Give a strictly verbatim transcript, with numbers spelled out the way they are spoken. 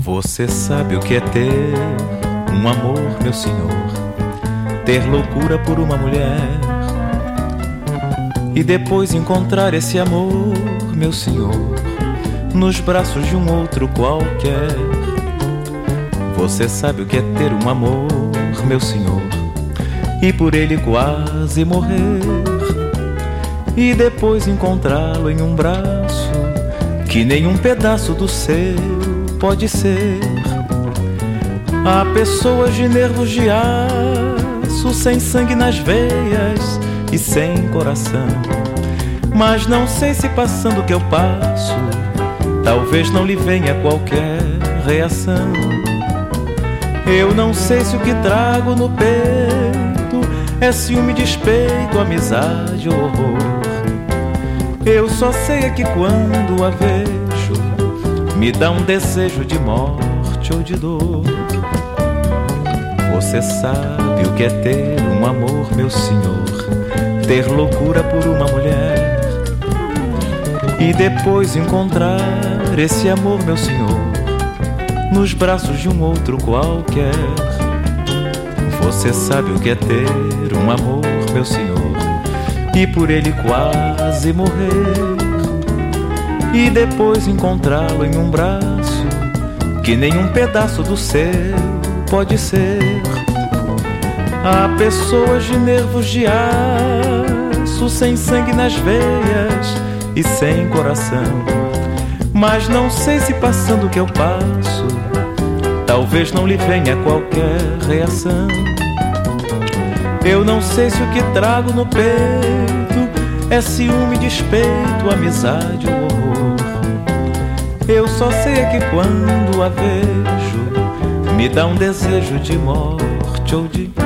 Você sabe o que é ter um amor, meu senhor, ter loucura por uma mulher e depois encontrar esse amor, meu senhor, nos braços de um outro qualquer. Você sabe o que é ter um amor, meu senhor, e por ele quase morrer e depois encontrá-lo em um braço que nenhum pedaço do seu pode ser. Há pessoas de nervos de aço, sem sangue nas veias e sem coração, mas não sei se passando o que eu passo, talvez não lhe venha qualquer reação. Eu não sei se o que trago no peito é ciúme, despeito, amizade ou horror. Eu só sei é que quando a vejo me dá um desejo de morte ou de dor. Você sabe o que é ter um amor, meu senhor, ter loucura por uma mulher e depois encontrar esse amor, meu senhor, nos braços de um outro qualquer. Você sabe o que é ter um amor, meu senhor, e por ele quase morrer e depois encontrá-lo em um braço que nenhum pedaço do seu pode ser. Há pessoas de nervos de aço, sem sangue nas veias e sem coração, mas não sei se passando o que eu passo, talvez não lhe venha qualquer reação. Eu não sei se o que trago no peito é ciúme, despeito, amizade ou horror. Eu só sei é que quando a vejo me dá um desejo de morte ou de